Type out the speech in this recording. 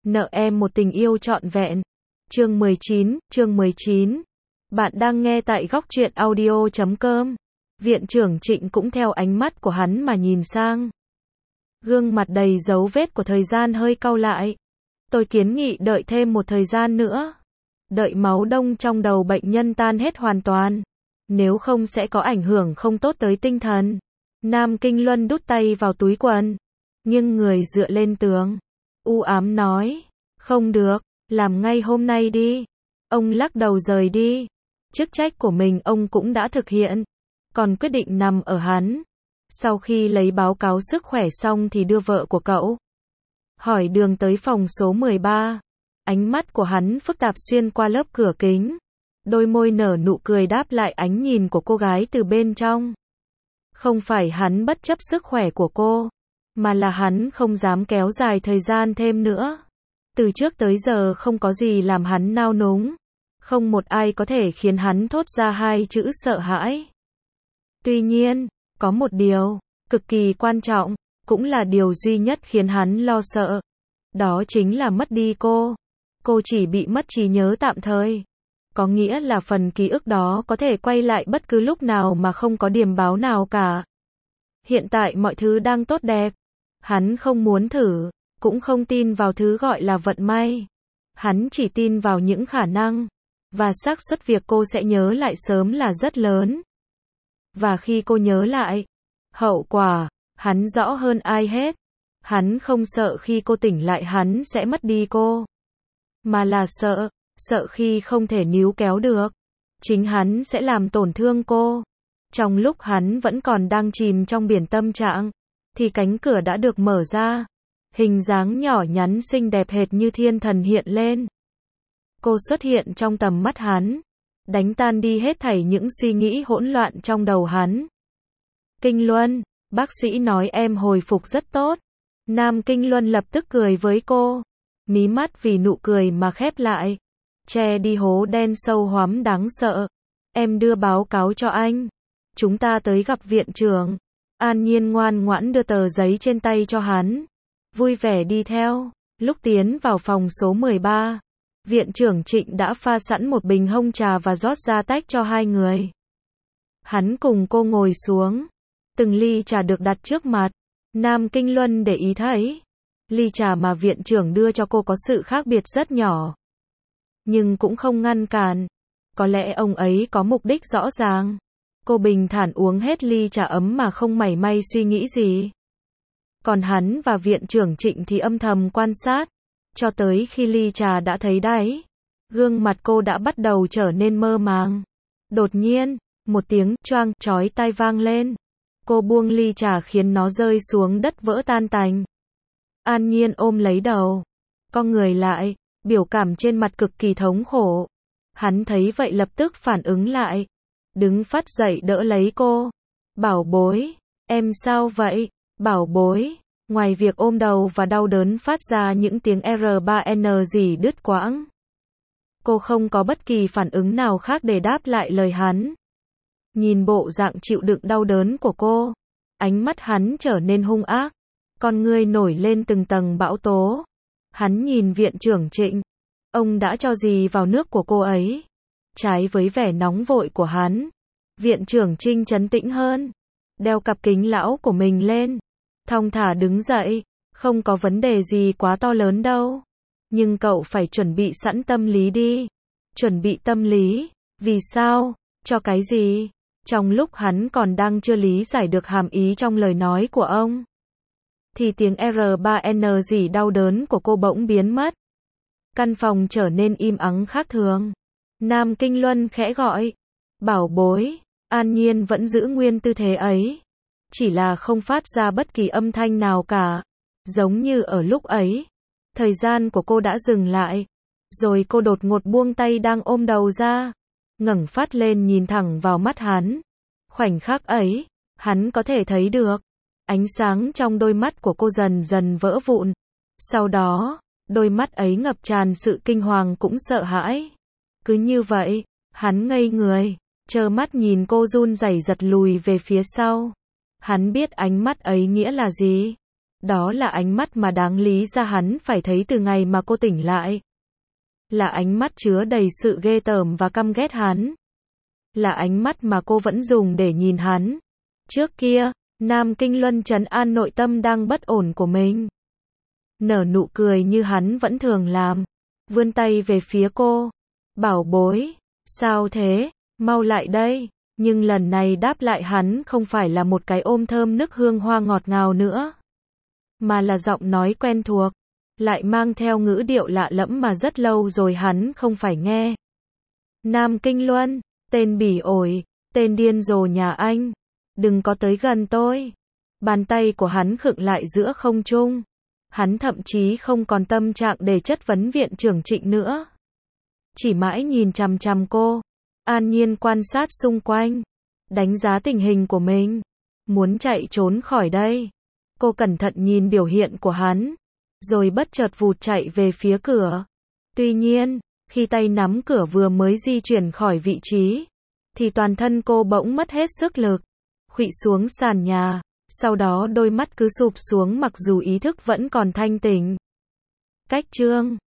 Nợ em một tình yêu trọn vẹn. Chương 19. Bạn đang nghe tại góc truyện audio.com. Viện trưởng Trịnh cũng theo ánh mắt của hắn mà nhìn sang. Gương mặt đầy dấu vết của thời gian hơi cau lại. Tôi kiến nghị đợi thêm một thời gian nữa. Đợi máu đông trong đầu bệnh nhân tan hết hoàn toàn. Nếu không sẽ có ảnh hưởng không tốt tới tinh thần. Nam Kinh Luân đút tay vào túi quần. Nhưng người dựa lên tường. U ám nói. Không được, làm ngay hôm nay đi. Ông lắc đầu rời đi. Chức trách của mình ông cũng đã thực hiện. Còn quyết định nằm ở hắn. Sau khi lấy báo cáo sức khỏe xong thì đưa vợ của cậu hỏi đường tới phòng số 13. Ánh mắt của hắn phức tạp xuyên qua lớp cửa kính. Đôi môi nở nụ cười đáp lại ánh nhìn của cô gái từ bên trong. Không phải hắn bất chấp sức khỏe của cô, mà là hắn không dám kéo dài thời gian thêm nữa. Từ trước tới giờ không có gì làm hắn nao núng. Không một ai có thể khiến hắn thốt ra hai chữ sợ hãi. Tuy nhiên, có một điều cực kỳ quan trọng, cũng là điều duy nhất khiến hắn lo sợ. Đó chính là mất đi cô. Cô chỉ bị mất trí nhớ tạm thời. Có nghĩa là phần ký ức đó có thể quay lại bất cứ lúc nào mà không có điềm báo nào cả. Hiện tại mọi thứ đang tốt đẹp. Hắn không muốn thử, cũng không tin vào thứ gọi là vận may. Hắn chỉ tin vào những khả năng. Và xác suất việc cô sẽ nhớ lại sớm là rất lớn. Và khi cô nhớ lại, hậu quả, hắn rõ hơn ai hết. Hắn không sợ khi cô tỉnh lại hắn sẽ mất đi cô. Mà là sợ khi không thể níu kéo được. Chính hắn sẽ làm tổn thương cô. Trong lúc hắn vẫn còn đang chìm trong biển tâm trạng, thì cánh cửa đã được mở ra. Hình dáng nhỏ nhắn xinh đẹp hệt như thiên thần hiện lên. Cô xuất hiện trong tầm mắt hắn, đánh tan đi hết thảy những suy nghĩ hỗn loạn trong đầu hắn. Kinh Luân, bác sĩ nói em hồi phục rất tốt. Nam Kinh Luân lập tức cười với cô. Mí mắt vì nụ cười mà khép lại. Che đi hố đen sâu hoắm đáng sợ. Em đưa báo cáo cho anh. Chúng ta tới gặp viện trưởng. An Nhiên ngoan ngoãn đưa tờ giấy trên tay cho hắn. Vui vẻ đi theo. Lúc tiến vào phòng số 13. Viện trưởng Trịnh đã pha sẵn một bình hông trà và rót ra tách cho hai người. Hắn cùng cô ngồi xuống. Từng ly trà được đặt trước mặt. Nam Kinh Luân để ý thấy. Ly trà mà viện trưởng đưa cho cô có sự khác biệt rất nhỏ. Nhưng cũng không ngăn cản. Có lẽ ông ấy có mục đích rõ ràng. Cô bình thản uống hết ly trà ấm mà không mảy may suy nghĩ gì. Còn hắn và viện trưởng Trịnh thì âm thầm quan sát. Cho tới khi ly trà đã thấy đáy. Gương mặt cô đã bắt đầu trở nên mơ màng. Đột nhiên, một tiếng choang chói tai vang lên. Cô buông ly trà khiến nó rơi xuống đất vỡ tan tành. An Nhiên ôm lấy đầu. Con người lại, biểu cảm trên mặt cực kỳ thống khổ. Hắn thấy vậy lập tức phản ứng lại. Đứng phát dậy đỡ lấy cô. Bảo bối, em sao vậy? Bảo bối. Ngoài việc ôm đầu và đau đớn phát ra những tiếng R3N gì đứt quãng. Cô không có bất kỳ phản ứng nào khác để đáp lại lời hắn. Nhìn bộ dạng chịu đựng đau đớn của cô. Ánh mắt hắn trở nên hung ác. Con ngươi nổi lên từng tầng bão tố. Hắn nhìn viện trưởng Trịnh. Ông đã cho gì vào nước của cô ấy? Trái với vẻ nóng vội của hắn. Viện trưởng Trinh trấn tĩnh hơn. Đeo cặp kính lão của mình lên. Thong thả đứng dậy. Không có vấn đề gì quá to lớn đâu. Nhưng cậu phải chuẩn bị sẵn tâm lý đi. Chuẩn bị tâm lý. Vì sao? Cho cái gì? Trong lúc hắn còn đang chưa lý giải được hàm ý trong lời nói của ông. Thì tiếng R3N gì đau đớn của cô bỗng biến mất. Căn phòng trở nên im ắng khác thường. Nam Kinh Luân khẽ gọi. Bảo bối. An Nhiên vẫn giữ nguyên tư thế ấy. Chỉ là không phát ra bất kỳ âm thanh nào cả. Giống như ở lúc ấy. Thời gian của cô đã dừng lại. Rồi cô đột ngột buông tay đang ôm đầu ra. Ngẩng phát lên nhìn thẳng vào mắt hắn. Khoảnh khắc ấy, hắn có thể thấy được. Ánh sáng trong đôi mắt của cô dần dần vỡ vụn. Sau đó, đôi mắt ấy ngập tràn sự kinh hoàng cũng sợ hãi. Cứ như vậy, hắn ngây người, trơ mắt nhìn cô run rẩy giật lùi về phía sau. Hắn biết ánh mắt ấy nghĩa là gì. Đó là ánh mắt mà đáng lý ra hắn phải thấy từ ngày mà cô tỉnh lại. Là ánh mắt chứa đầy sự ghê tởm và căm ghét hắn. Là ánh mắt mà cô vẫn dùng để nhìn hắn. Trước kia, Nam Kinh Luân trấn an nội tâm đang bất ổn của mình. Nở nụ cười như hắn vẫn thường làm. Vươn tay về phía cô. Bảo bối, sao thế, mau lại đây. Nhưng lần này đáp lại hắn không phải là một cái ôm thơm nức hương hoa ngọt ngào nữa. Mà là giọng nói quen thuộc. Lại mang theo ngữ điệu lạ lẫm mà rất lâu rồi hắn không phải nghe. Nam Kinh Luân, tên bỉ ổi, tên điên rồ nhà anh. Đừng có tới gần tôi. Bàn tay của hắn khựng lại giữa không trung. Hắn thậm chí không còn tâm trạng để chất vấn viện trưởng Trịnh nữa. Chỉ mãi nhìn chằm chằm cô. An nhiên quan sát xung quanh. Đánh giá tình hình của mình. Muốn chạy trốn khỏi đây. Cô cẩn thận nhìn biểu hiện của hắn. Rồi bất chợt vụt chạy về phía cửa. Tuy nhiên, khi tay nắm cửa vừa mới di chuyển khỏi vị trí, thì toàn thân cô bỗng mất hết sức lực. Khuỵu xuống sàn nhà. Sau đó đôi mắt cứ sụp xuống mặc dù ý thức vẫn còn thanh tỉnh. Cách chương